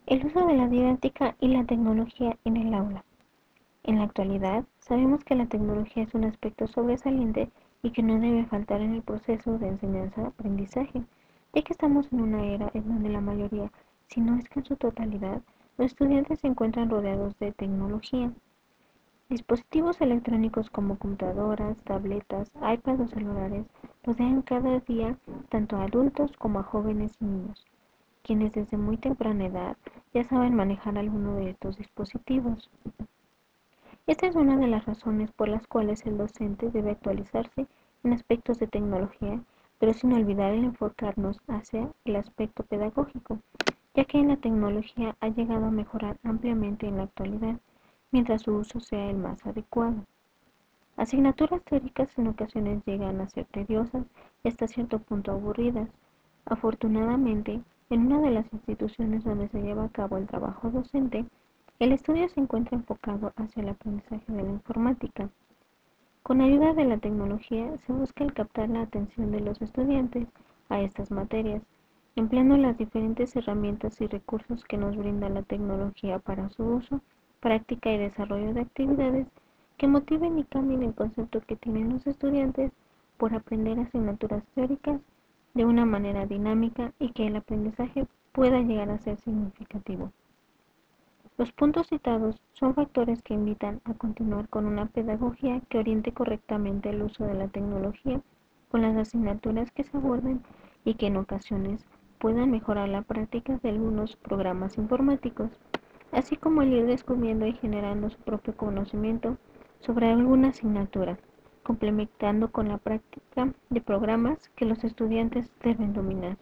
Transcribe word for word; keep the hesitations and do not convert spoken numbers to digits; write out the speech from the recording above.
El uso de la didáctica y la tecnología en el aula. En la actualidad, sabemos que la tecnología es un aspecto sobresaliente y que no debe faltar en el proceso de enseñanza-aprendizaje, ya que estamos en una era en donde la mayoría, si no es que en su totalidad, los estudiantes se encuentran rodeados de tecnología. Dispositivos electrónicos como computadoras, tabletas, iPads o celulares rodean cada día tanto a adultos como a jóvenes y niños, quienes desde muy temprana edad ya saben manejar alguno de estos dispositivos. Esta es una de las razones por las cuales el docente debe actualizarse en aspectos de tecnología, pero sin olvidar el enfocarnos hacia el aspecto pedagógico, ya que la tecnología ha llegado a mejorar ampliamente en la actualidad, mientras su uso sea el más adecuado. Asignaturas teóricas en ocasiones llegan a ser tediosas y hasta cierto punto aburridas. Afortunadamente, en una de las instituciones donde se lleva a cabo el trabajo docente, el estudio se encuentra enfocado hacia el aprendizaje de la informática. Con ayuda de la tecnología se busca el captar la atención de los estudiantes a estas materias, empleando las diferentes herramientas y recursos que nos brinda la tecnología para su uso, práctica y desarrollo de actividades que motiven y cambien el concepto que tienen los estudiantes por aprender asignaturas teóricas de una manera dinámica y que el aprendizaje pueda llegar a ser significativo. Los puntos citados son factores que invitan a continuar con una pedagogía que oriente correctamente el uso de la tecnología con las asignaturas que se aborden y que en ocasiones puedan mejorar la práctica de algunos programas informáticos, así como el ir descubriendo y generando su propio conocimiento sobre alguna asignatura, complementando con la práctica de programas que los estudiantes deben dominar.